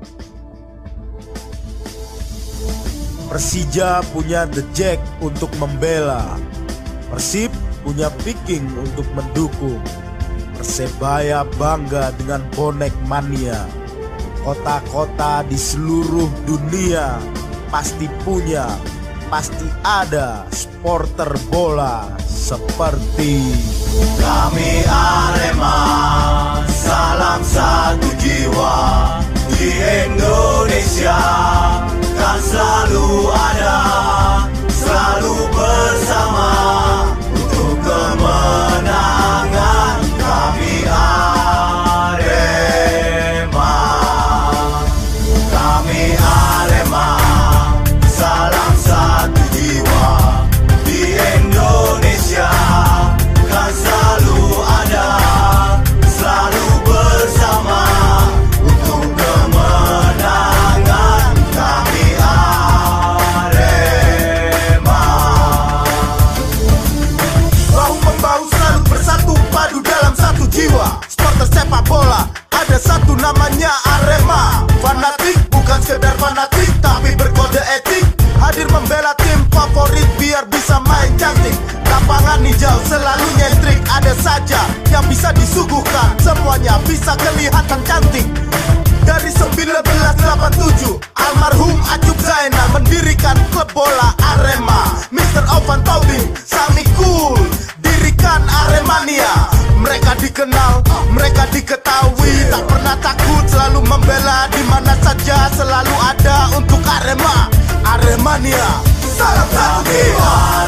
Persija punya The Jack untuk membela, Persib punya Viking untuk mendukung, Persebaya bangga dengan bonek mania. Kota-kota di seluruh dunia pasti punya, pasti ada supporter bola seperti kami. Arema, salam satu jiwa. Di Indonesia kan selalu ada, selalu bersama untuk kemenangan. Kami Arema, kami Arema, salam satu jiwa. Di Indonesia kan selalu ada, selalu bersama untuk kemenangan. Kami Arema, bahu membahu selalu bersatu padu dalam satu jiwa. Supporter sepak bola ada satu namanya Arema. Fanatik bukan sekedar fanatik tapi berkode etik, hadir membela tim favorit biar bisa main cantik. Lapangan hijau selalu nyentrik, ada saja yang bisa disuguhkan, semuanya bisa kelihatan cantik. Dari 1987 almarhum Acuk Zainal mendirikan klub bola Arema. Mr. Ovan Tauding, Sami Cool dirikan Aremania. Mereka dikenal, mereka diketahui, tak pernah takut, selalu membela di mana saja, selalu ada untuk Arema. Aremania, salam satu jiwa.